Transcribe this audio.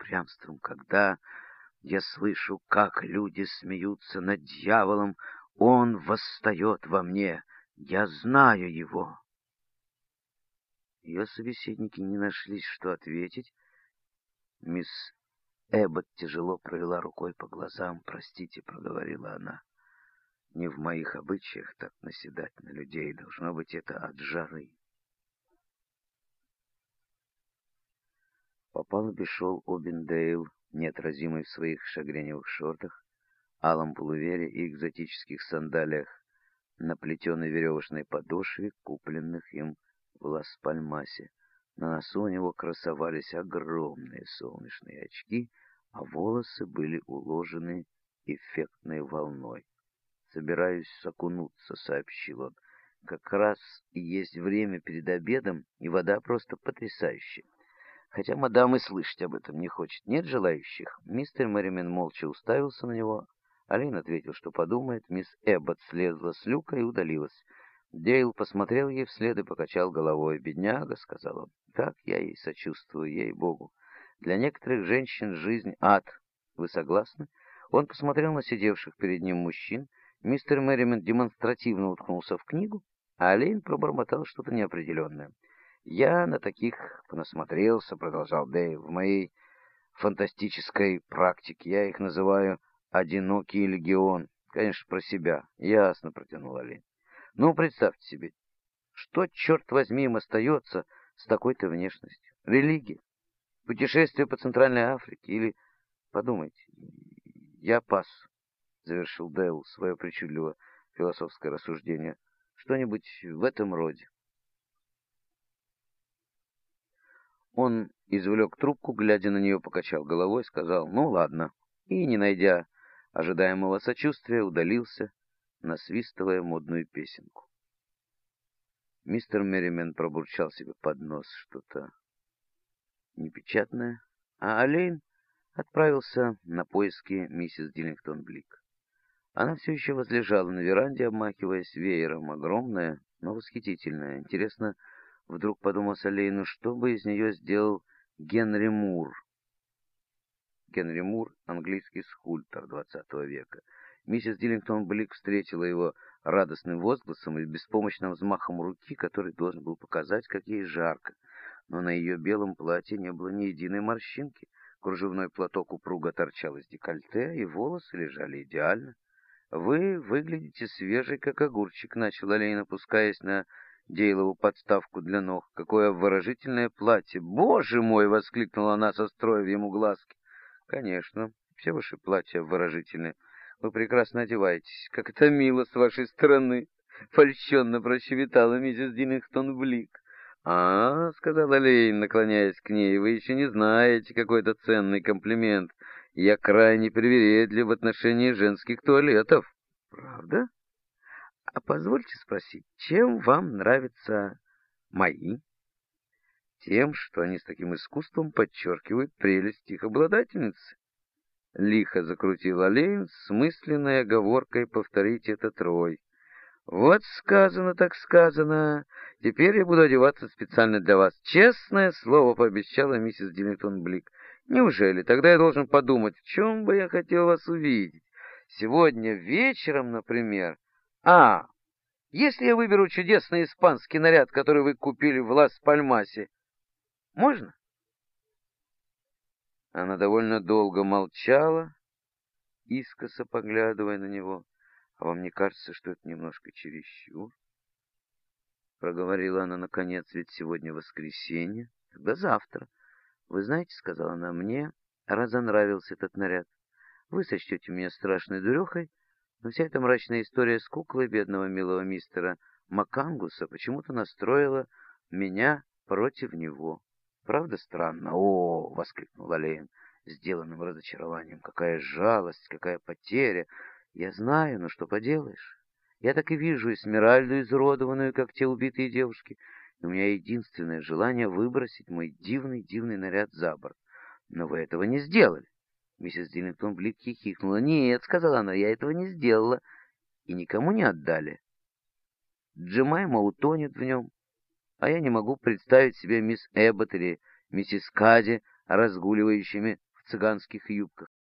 упрямством. Когда я слышу, как люди смеются над дьяволом, он восстает во мне. Я знаю его. Ее собеседники не нашлись, что ответить. Мисс Эббот тяжело провела рукой по глазам. «Простите», — проговорила она, — «не в моих обычаях так наседать на людей. Должно быть, это от жары». По палубе шел Обендейл, неотразимый в своих шагреневых шортах, алом пуловере и экзотических сандалиях на плетеной веревочной подошве, купленных им в Лас-Пальмасе. На носу у него красовались огромные солнечные очки, а волосы были уложены эффектной волной. «Собираюсь окунуться», — сообщил он. «Как раз и есть время перед обедом, и вода просто потрясающая. Хотя мадам и слышать об этом не хочет. Нет желающих?» Мистер Мерримен молча уставился на него. Олейн ответил, что подумает. Мисс Эббот слезла с люка и удалилась. Дейл посмотрел ей вслед и покачал головой. «Бедняга», — сказал он, — «как я ей сочувствую, ей-богу. Для некоторых женщин жизнь — ад. Вы согласны?» Он посмотрел на сидевших перед ним мужчин. Мистер Мерримен демонстративно уткнулся в книгу, а Олейн пробормотал что-то неопределенное. «Я на таких понасмотрелся», — продолжал Дэйв, — «в моей фантастической практике. Я их называю «одинокий легион». Конечно, про себя. Ясно, — протянул Олейн. Ну, представьте себе, что, черт возьми, им остается с такой-то внешностью? Религия? Путешествие по Центральной Африке? Или, подумайте, я пас, — завершил Дэйл свое причудливо философское рассуждение, — что-нибудь в этом роде. Он извлек трубку, глядя на нее, покачал головой, сказал «ну ладно», и, не найдя ожидаемого сочувствия, удалился, насвистывая модную песенку. Мистер Мерримен пробурчал себе под нос что-то непечатное, а Олейн отправился на поиски миссис Диллингтон-Блик. Она все еще возлежала на веранде, обмахиваясь веером, огромная, но восхитительная. Интересно, вдруг подумал Олейну, что бы из нее сделал Генри Мур. Генри Мур — английский скульптор XX века. Миссис Диллингтон-Блик встретила его радостным возгласом и беспомощным взмахом руки, который должен был показать, как ей жарко. Но на ее белом платье не было ни единой морщинки. Кружевной платок упруго торчал из декольте, и волосы лежали идеально. «Вы выглядите свежей, как огурчик», — начал Олейн, опускаясь на Дейлову подставку для ног. «Какое обворожительное платье!» «Боже мой!» — воскликнула она, состроив ему глазки. «Конечно, все ваши платья обворожительны. Вы прекрасно одеваетесь. Как это мило с вашей стороны!» — фальшенно прощебетала миссис Диллингтон-Блик. «А, — сказал Олейн, наклоняясь к ней, — вы еще не знаете, какой это ценный комплимент. Я крайне привередлив в отношении женских туалетов». «Правда? А позвольте спросить, чем вам нравятся мои?» «Тем, что они с таким искусством подчеркивают прелесть их обладательницы». Лихо закрутил Олейн с мысленной оговоркой повторить это трой. «Вот сказано так сказано. Теперь я буду одеваться специально для вас. Честное слово», — пообещала миссис Диллингтон-Блик. «Неужели? Тогда я должен подумать, в чем бы я хотел вас увидеть. Сегодня вечером, например. Если я выберу чудесный испанский наряд, который вы купили в Лас-Пальмасе, можно?» Она довольно долго молчала, искоса поглядывая на него. «А вам не кажется, что это немножко чересчур?» — проговорила она наконец, — «ведь сегодня воскресенье, тогда завтра. Вы знаете, — сказала она, — мне разонравился этот наряд. Вы сочтете меня страшной дурехой, но вся эта мрачная история с куклой бедного милого мистера Макангуса почему-то настроила меня против него. Правда странно?» «О!» — воскликнул Олейн, сделанным разочарованием. «Какая жалость, какая потеря! Я знаю, но что поделаешь? Я так и вижу Эсмеральду, изуродованную, как те убитые девушки, и у меня единственное желание — выбросить мой дивный наряд за борт. Но вы этого не сделали». Миссис Диллингтон-Блик хихикнула. «Нет, — сказала она, — я этого не сделала, и никому не отдали. Джемайма утонет в нем, а я не могу представить себе мисс Эббот или миссис Кади разгуливающими в цыганских юбках.